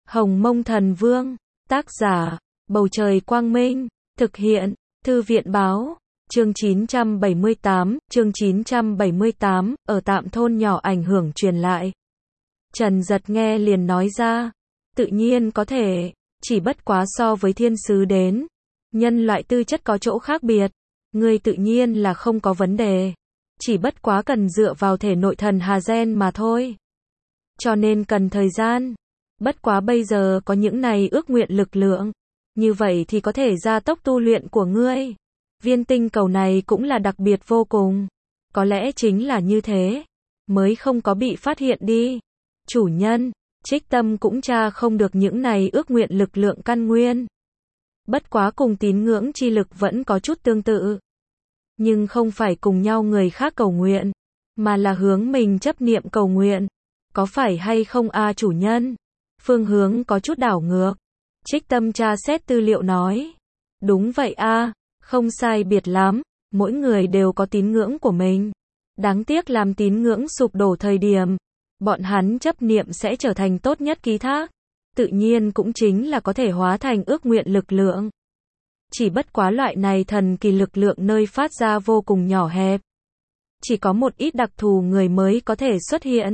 Hồng Mông Thần Vương, tác giả, Bầu Trời Quang Minh, thực hiện, Thư viện Báo, chương 978, ở tạm thôn nhỏ ảnh hưởng truyền lại. Trần Giật nghe liền nói ra, tự nhiên có thể, chỉ bất quá so với thiên sứ đến, nhân loại tư chất có chỗ khác biệt, ngươi tự nhiên là không có vấn đề, chỉ bất quá cần dựa vào thể nội thần hà gen mà thôi. Cho nên cần thời gian, bất quá bây giờ có những này ước nguyện lực lượng, như vậy thì có thể gia tốc tu luyện của ngươi. Viên tinh cầu này cũng là đặc biệt vô cùng, có lẽ chính là như thế, mới không có bị phát hiện đi. Chủ nhân, Trích Tâm cũng tra không được những này ước nguyện lực lượng căn nguyên. Bất quá cùng tín ngưỡng chi lực vẫn có chút tương tự. Nhưng không phải cùng nhau người khác cầu nguyện, mà là hướng mình chấp niệm cầu nguyện. Có phải hay không a chủ nhân? Phương hướng có chút đảo ngược. Trích Tâm tra xét tư liệu nói. Đúng vậy a, không sai biệt lắm, mỗi người đều có tín ngưỡng của mình. Đáng tiếc làm tín ngưỡng sụp đổ thời điểm, bọn hắn chấp niệm sẽ trở thành tốt nhất ký thác, tự nhiên cũng chính là có thể hóa thành ước nguyện lực lượng. Chỉ bất quá loại này thần kỳ lực lượng nơi phát ra vô cùng nhỏ hẹp. Chỉ có một ít đặc thù người mới có thể xuất hiện.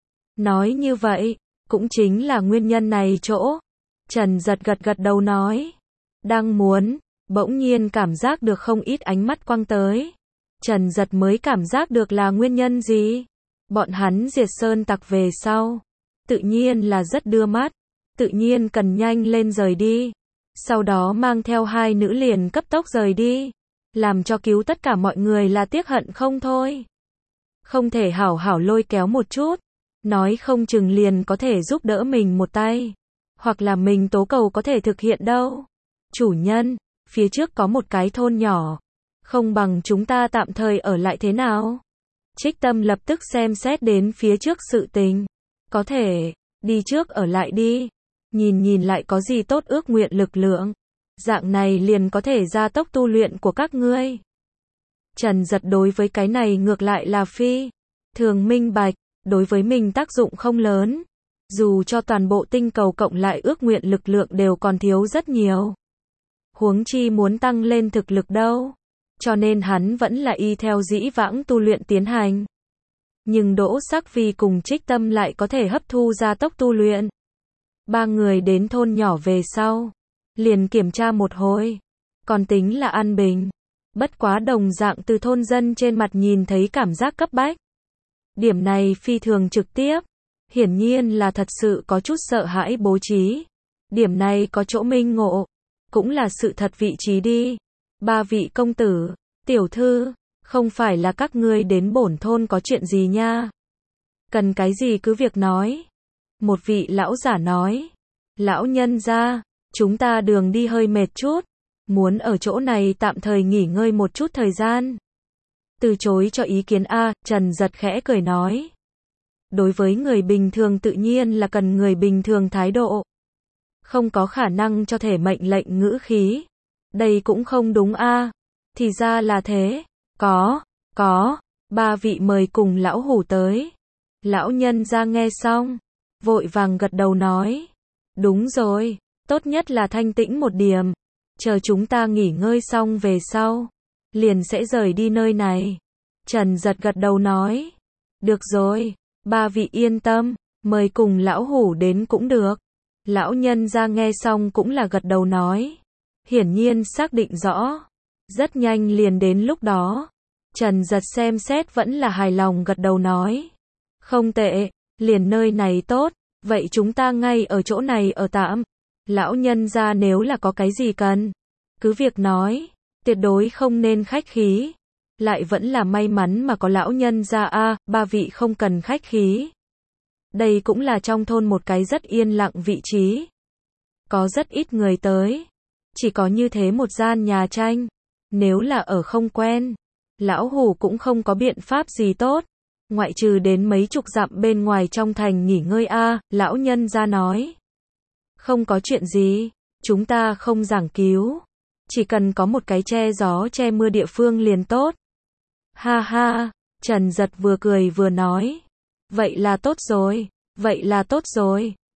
Nói như vậy, cũng chính là nguyên nhân này chỗ. Trần Giật gật đầu nói. Đang muốn, bỗng nhiên cảm giác được không ít ánh mắt quăng tới. Trần Giật mới cảm giác được là nguyên nhân gì? Bọn hắn diệt sơn tặc về sau, tự nhiên là rất đưa mắt, tự nhiên cần nhanh lên rời đi. Sau đó mang theo hai nữ liền cấp tốc rời đi, làm cho cứu tất cả mọi người là tiếc hận không thôi. Không thể hảo hảo lôi kéo một chút, nói không chừng liền có thể giúp đỡ mình một tay, hoặc là mình tố cầu có thể thực hiện đâu. Chủ nhân, phía trước có một cái thôn nhỏ, không bằng chúng ta tạm thời ở lại thế nào? Trích Tâm lập tức xem xét đến phía trước sự tình. Có thể, đi trước ở lại đi. Nhìn lại có gì tốt ước nguyện lực lượng. Dạng này liền có thể gia tốc tu luyện của các ngươi. Trần Giật đối với cái này ngược lại là phi thường minh bạch, đối với mình tác dụng không lớn. Dù cho toàn bộ tinh cầu cộng lại ước nguyện lực lượng đều còn thiếu rất nhiều. Huống chi muốn tăng lên thực lực đâu. Cho nên hắn vẫn là y theo dĩ vãng tu luyện tiến hành. Nhưng Đỗ Sắc Phi cùng Trích Tâm lại có thể hấp thu gia tốc tu luyện. Ba người đến thôn nhỏ về sau, liền kiểm tra một hồi, còn tính là an bình. Bất quá đồng dạng từ thôn dân trên mặt nhìn thấy cảm giác cấp bách. Điểm này phi thường trực tiếp, hiển nhiên là thật sự có chút sợ hãi bố trí. Điểm này có chỗ minh ngộ, cũng là sự thật vị trí đi. Ba vị công tử, tiểu thư, không phải là các ngươi đến bổn thôn có chuyện gì nha. Cần cái gì cứ việc nói. Một vị lão giả nói. Lão nhân gia, chúng ta đường đi hơi mệt chút, muốn ở chỗ này tạm thời nghỉ ngơi một chút thời gian. Từ chối cho ý kiến a, Trần Giật khẽ cười nói. Đối với người bình thường tự nhiên là cần người bình thường thái độ. Không có khả năng cho thể mệnh lệnh ngữ khí. Đây cũng không đúng a. Thì ra là thế. Có. Ba vị mời cùng lão hủ tới. Lão nhân ra nghe xong, vội vàng gật đầu nói. Đúng rồi, tốt nhất là thanh tĩnh một điểm. Chờ chúng ta nghỉ ngơi xong về sau, liền sẽ rời đi nơi này. Trần Giật gật đầu nói. Được rồi, ba vị yên tâm, mời cùng lão hủ đến cũng được. Lão nhân ra nghe xong cũng là gật đầu nói. Hiển nhiên xác định rõ. Rất nhanh liền đến lúc đó. Trần Giật xem xét vẫn là hài lòng gật đầu nói. Không tệ, liền nơi này tốt, vậy chúng ta ngay ở chỗ này ở tạm. Lão nhân ra nếu là có cái gì cần, cứ việc nói, tuyệt đối không nên khách khí. Lại vẫn là may mắn mà có lão nhân ra a, ba vị không cần khách khí. Đây cũng là trong thôn một cái rất yên lặng vị trí. Có rất ít người tới. Chỉ có như thế một gian nhà tranh. Nếu là ở không quen, lão hủ cũng không có biện pháp gì tốt. Ngoại trừ đến mấy chục dặm bên ngoài trong thành nghỉ ngơi a, lão nhân ra nói. Không có chuyện gì, chúng ta không giảng cứu. Chỉ cần có một cái che gió che mưa địa phương liền tốt. Ha ha, Trần Giật vừa cười vừa nói. Vậy là tốt rồi.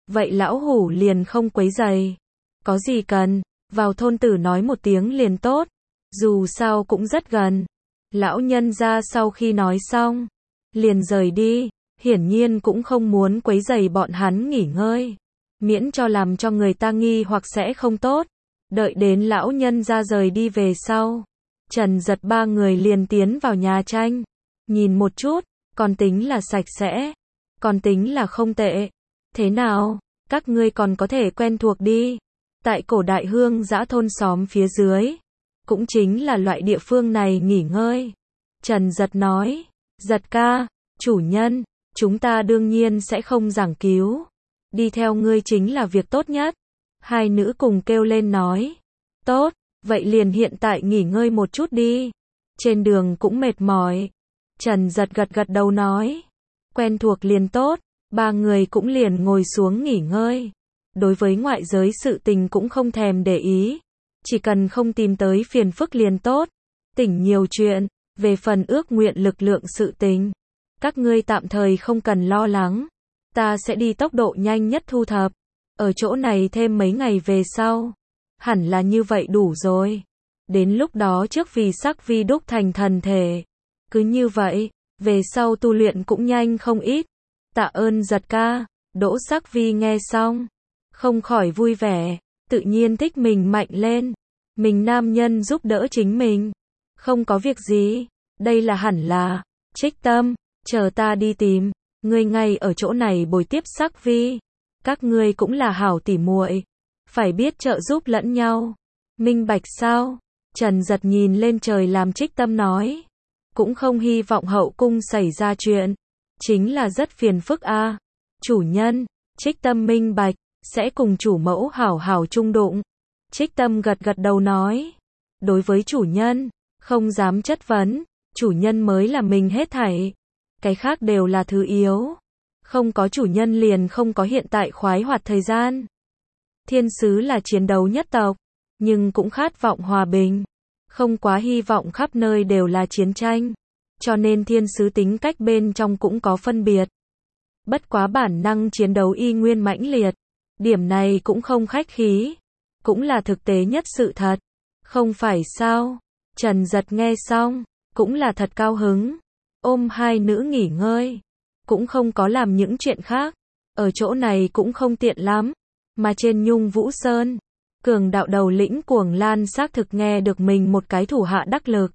vậy lão hủ liền không quấy rầy. Có gì cần, vào thôn tử nói một tiếng liền tốt, dù sao cũng rất gần. Lão nhân gia sau khi nói xong, liền rời đi, hiển nhiên cũng không muốn quấy rầy bọn hắn nghỉ ngơi, miễn cho làm cho người ta nghi hoặc sẽ không tốt. Đợi đến lão nhân gia rời đi về sau, Trần Giật ba người liền tiến vào nhà tranh, nhìn một chút, còn tính là sạch sẽ, còn tính là không tệ. Thế nào, các ngươi còn có thể quen thuộc đi. Tại cổ đại hương dã thôn xóm phía dưới, cũng chính là loại địa phương này nghỉ ngơi. Trần Giật nói, Giật ca, chủ nhân, chúng ta đương nhiên sẽ không giảng cứu. Đi theo ngươi chính là việc tốt nhất. Hai nữ cùng kêu lên nói, tốt, vậy liền hiện tại nghỉ ngơi một chút đi. Trên đường cũng mệt mỏi. Trần Giật gật gật đầu nói, quen thuộc liền tốt. Ba người cũng liền ngồi xuống nghỉ ngơi. Đối với ngoại giới sự tình cũng không thèm để ý. Chỉ cần không tìm tới phiền phức liền tốt. Tỉnh nhiều chuyện, về phần ước nguyện lực lượng sự tình, các ngươi tạm thời không cần lo lắng. Ta sẽ đi tốc độ nhanh nhất thu thập. Ở chỗ này thêm mấy ngày về sau. Hẳn là như vậy đủ rồi. Đến lúc đó trước vì sắc vi đúc thành thần thể. Cứ như vậy, về sau tu luyện cũng nhanh không ít. Tạ ơn Giật ca. Đỗ Sắc Vi nghe xong, không khỏi vui vẻ, tự nhiên thích mình mạnh lên. Mình nam nhân giúp đỡ chính mình. Không có việc gì, đây là hẳn là. Trích Tâm, chờ ta đi tìm, ngươi ngay ở chỗ này bồi tiếp Sắc Vi. Các ngươi cũng là hảo tỉ muội, phải biết trợ giúp lẫn nhau. Minh bạch sao? Trần Giật nhìn lên trời làm Trích Tâm nói. Cũng không hy vọng hậu cung xảy ra chuyện. Chính là rất phiền phức a. Chủ nhân, Trích Tâm minh bạch, sẽ cùng chủ mẫu hảo hảo chung đụng. Trích Tâm gật gật đầu nói. Đối với chủ nhân, không dám chất vấn, chủ nhân mới là mình hết thảy. Cái khác đều là thứ yếu. Không có chủ nhân liền không có hiện tại khoái hoạt thời gian. Thiên sứ là chiến đấu nhất tộc, nhưng cũng khát vọng hòa bình. Không quá hy vọng khắp nơi đều là chiến tranh. Cho nên thiên sứ tính cách bên trong cũng có phân biệt. Bất quá bản năng chiến đấu y nguyên mãnh liệt. Điểm này cũng không khách khí. Cũng là thực tế nhất sự thật. Không phải sao? Trần Giật nghe xong, cũng là thật cao hứng. Ôm hai nữ nghỉ ngơi. Cũng không có làm những chuyện khác. Ở chỗ này cũng không tiện lắm. Mà trên Nhung Vũ Sơn, cường đạo đầu lĩnh Cuồng Lan xác thực nghe được mình một cái thủ hạ đắc lực.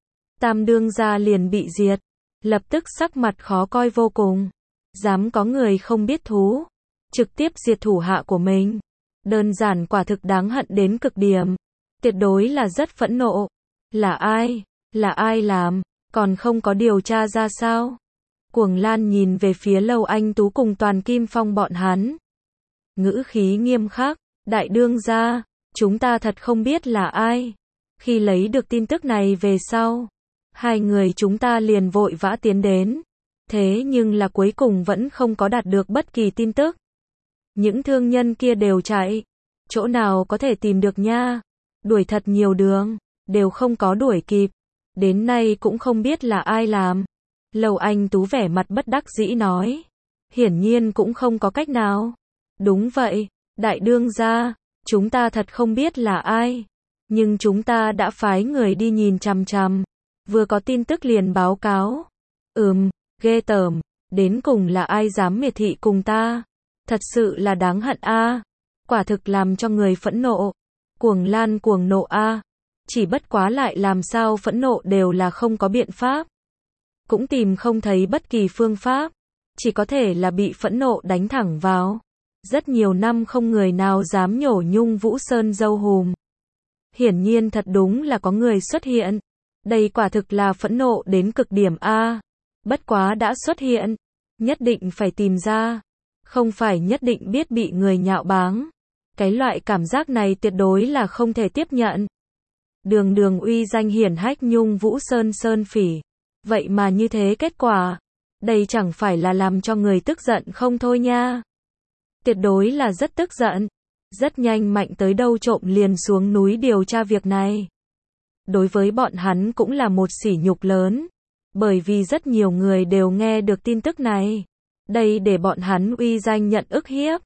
Tam đương gia liền bị diệt. Lập tức sắc mặt khó coi vô cùng. Dám có người không biết thú. Trực tiếp diệt thủ hạ của mình. Đơn giản quả thực đáng hận đến cực điểm. Tuyệt đối là rất phẫn nộ. Là ai? Là ai làm? Còn không có điều tra ra sao? Cuồng Lan nhìn về phía Lâu Anh Tú cùng Toàn Kim Phong bọn hắn. Ngữ khí nghiêm khắc. Đại đương gia, chúng ta thật không biết là ai. Khi lấy được tin tức này về sau, hai người chúng ta liền vội vã tiến đến. Thế nhưng là cuối cùng vẫn không có đạt được bất kỳ tin tức. Những thương nhân kia đều chạy. Chỗ nào có thể tìm được nha. Đuổi thật nhiều đường, đều không có đuổi kịp. Đến nay cũng không biết là ai làm. Lầu Anh Tú vẻ mặt bất đắc dĩ nói. Hiển nhiên cũng không có cách nào. Đúng vậy, đại đương gia, chúng ta thật không biết là ai. Nhưng chúng ta đã phái người đi nhìn chằm chằm. Vừa có tin tức liền báo cáo. Ghê tởm, đến cùng là ai dám miệt thị cùng ta. Thật sự là đáng hận a. Quả thực làm cho người phẫn nộ. Cuồng Lan cuồng nộ a. Chỉ bất quá lại làm sao phẫn nộ đều là không có biện pháp. Cũng tìm không thấy bất kỳ phương pháp. Chỉ có thể là bị phẫn nộ đánh thẳng vào. Rất nhiều năm không người nào dám nhổ Nhung Vũ Sơn dâu hùm. Hiển nhiên thật đúng là có người xuất hiện. Đây quả thực là phẫn nộ đến cực điểm a. Bất quá đã xuất hiện, nhất định phải tìm ra. Không phải nhất định biết bị người nhạo báng. Cái loại cảm giác này tuyệt đối là không thể tiếp nhận. Đường đường uy danh hiển hách Nhung Vũ Sơn Sơn Phỉ. Vậy mà như thế kết quả. Đây chẳng phải là làm cho người tức giận không thôi nha. Tuyệt đối là rất tức giận. Rất nhanh Mạnh tới đâu trộm liền xuống núi điều tra việc này. Đối với bọn hắn cũng là một sỉ nhục lớn. Bởi vì rất nhiều người đều nghe được tin tức này. Đây để bọn hắn uy danh nhận ức hiếp.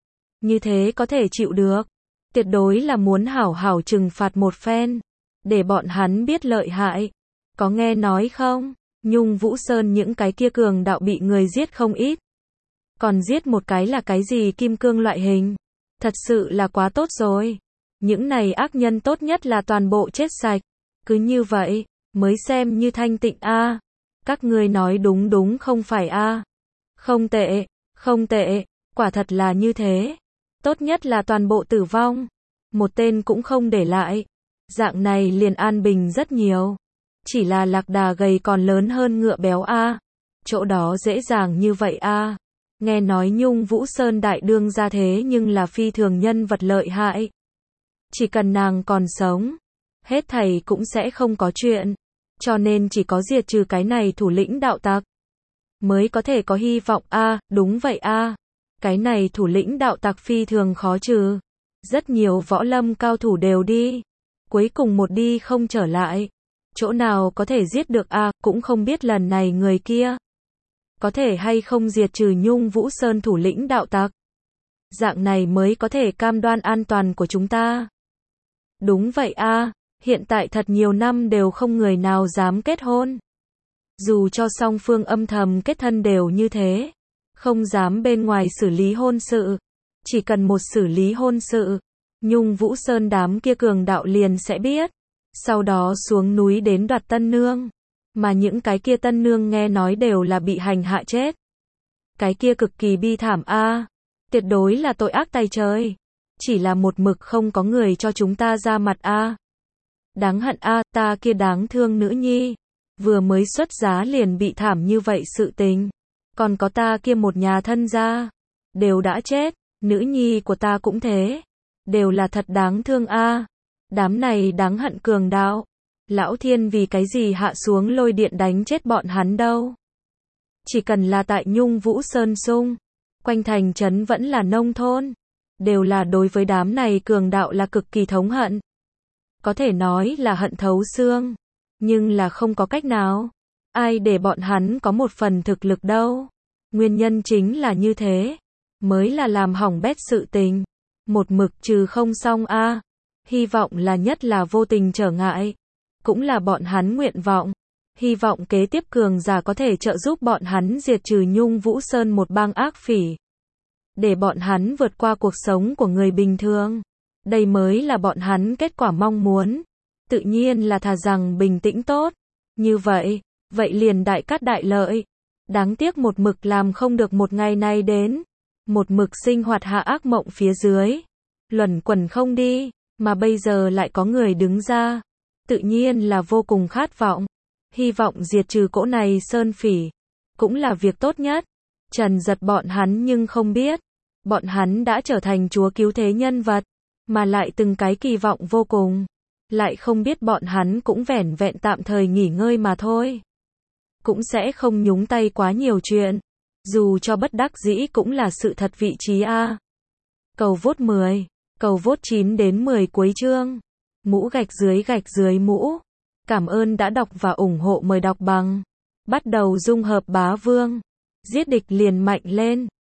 Như thế có thể chịu được. Tuyệt đối là muốn hảo hảo trừng phạt một phen. Để bọn hắn biết lợi hại. Có nghe nói không? Nhung Vũ Sơn những cái kia cường đạo bị người giết không ít. Còn giết một cái là cái gì kim cương loại hình. Thật sự là quá tốt rồi. Những này ác nhân tốt nhất là toàn bộ chết sạch. Cứ như vậy, mới xem như thanh tịnh a. Các ngươi nói đúng đúng không phải a. Không tệ, không tệ, quả thật là như thế. Tốt nhất là toàn bộ tử vong. Một tên cũng không để lại. Dạng này liền an bình rất nhiều. Chỉ là lạc đà gầy còn lớn hơn ngựa béo a. Chỗ đó dễ dàng như vậy a. Nghe nói Nhung Vũ Sơn đại đương ra thế nhưng là phi thường nhân vật lợi hại. Chỉ cần nàng còn sống, hết thảy cũng sẽ không có chuyện. Cho nên chỉ có diệt trừ cái này thủ lĩnh đạo tặc mới có thể có hy vọng a. Đúng vậy a. Cái này thủ lĩnh đạo tặc phi thường khó trừ. Rất nhiều võ lâm cao thủ đều đi. Cuối cùng một đi không trở lại. Chỗ nào có thể giết được a. Cũng không biết lần này người kia có thể hay không diệt trừ Nhung Vũ Sơn thủ lĩnh đạo tặc. Dạng này mới có thể cam đoan an toàn của chúng ta. Đúng vậy a. Hiện tại thật nhiều năm đều không người nào dám kết hôn. Dù cho song phương âm thầm kết thân đều như thế. Không dám bên ngoài xử lý hôn sự. Chỉ cần một xử lý hôn sự, Nhung Vũ Sơn đám kia cường đạo liền sẽ biết. Sau đó xuống núi đến đoạt tân nương. Mà những cái kia tân nương nghe nói đều là bị hành hạ chết. Cái kia cực kỳ bi thảm a. Tuyệt đối là tội ác tày trời. Chỉ là một mực không có người cho chúng ta ra mặt a. Đáng hận a, ta kia đáng thương nữ nhi. Vừa mới xuất giá liền bị thảm như vậy sự tình. Còn có ta kia một nhà thân gia. Đều đã chết, nữ nhi của ta cũng thế. Đều là thật đáng thương a. Đám này đáng hận cường đạo. Lão Thiên vì cái gì hạ xuống lôi điện đánh chết bọn hắn đâu. Chỉ cần là tại Nhung Vũ Sơn xung, quanh thành trấn vẫn là nông thôn. Đều là đối với đám này cường đạo là cực kỳ thống hận. Có thể nói là hận thấu xương. Nhưng là không có cách nào. Ai để bọn hắn có một phần thực lực đâu. Nguyên nhân chính là như thế. Mới là làm hỏng bét sự tình. Một mực trừ không xong a. Hy vọng là nhất là vô tình trở ngại. Cũng là bọn hắn nguyện vọng. Hy vọng kế tiếp cường giả có thể trợ giúp bọn hắn diệt trừ Nhung Vũ Sơn một bang ác phỉ. Để bọn hắn vượt qua cuộc sống của người bình thường. Đây mới là bọn hắn kết quả mong muốn. Tự nhiên là thà rằng bình tĩnh tốt. Như vậy, vậy liền đại cát đại lợi. Đáng tiếc một mực làm không được một ngày nay đến. Một mực sinh hoạt hạ ác mộng phía dưới. Luẩn quẩn không đi, mà bây giờ lại có người đứng ra. Tự nhiên là vô cùng khát vọng. Hy vọng diệt trừ cỗ này sơn phỉ. Cũng là việc tốt nhất. Trần Giật bọn hắn nhưng không biết. Bọn hắn đã trở thành chúa cứu thế nhân vật. Mà lại từng cái kỳ vọng vô cùng. Lại không biết bọn hắn cũng vẻn vẹn tạm thời nghỉ ngơi mà thôi. Cũng sẽ không nhúng tay quá nhiều chuyện. Dù cho bất đắc dĩ cũng là sự thật vị trí a. Cầu vote 10. Cầu vote 9 đến 10 cuối chương. Mũ gạch dưới mũ. Cảm ơn đã đọc và ủng hộ, mời đọc bằng. Bắt đầu dung hợp bá vương. Giết địch liền mạnh lên.